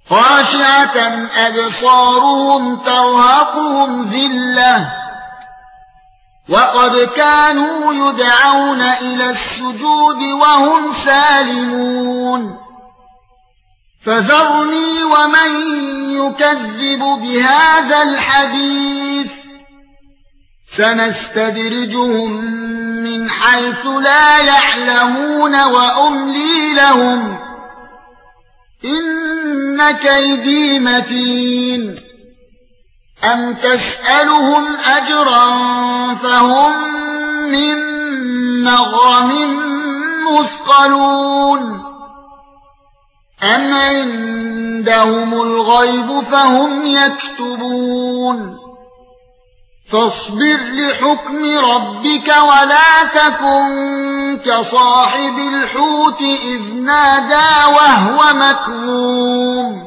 خاشعة أبصارهم ترهقهم ذلة وقد كانوا يدعون إلى السجود وهم سالمون فذرني ومن يكذب بهذا الحديث سنستدرجهم من حيث لا يعلمون وأملي لهم إن كيدي متين أم تسألهم أجرا فهم من مغرم مثقلون أم عندهم الغيب فهم يكتبون فاصبر لحكم ربك ولا تكن كصاحب الحوت إذ نادى وهو مكظوم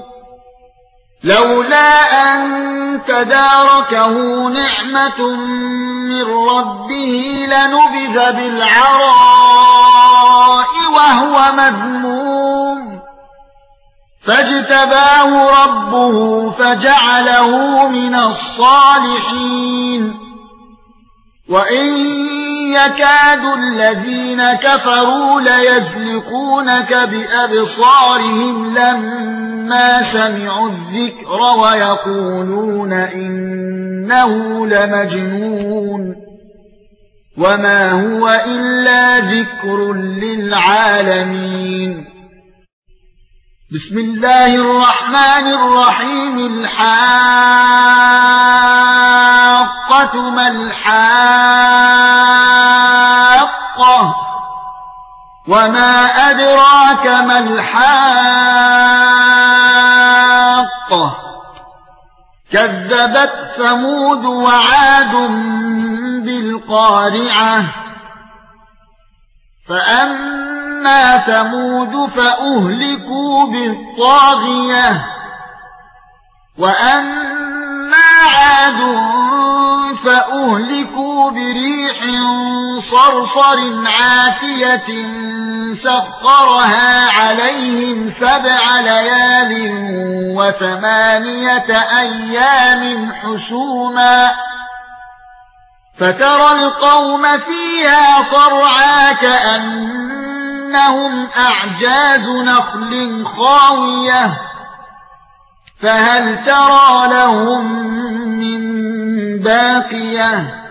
لولا أن تداركه نعمة من ربه لنبذ بالعراء وهو مذموم فاجتباه ربه فجعله من الصالحين وإن يكاد الذين كفروا ليزلقونك بأبصارهم لما سمعوا الذكر ويقولون إنه لمجنون وما هو إلا ذكر للعالمين بسم الله الرحمن الرحيم الحاقة ما الحاقة وما أدراك ما الحاقة كذبت ثمود وعاد بالقارعة فأما ثمود فأهلكوا بالطاغية وأما عاد فأهلكوا بريح صرصر عاتية سخرها عليهم 7 ليال و8 أيام حسوما فترى القوم فيها صرعى كأنهم أعجاز نخل خاوية فهل ترى لهم من باقية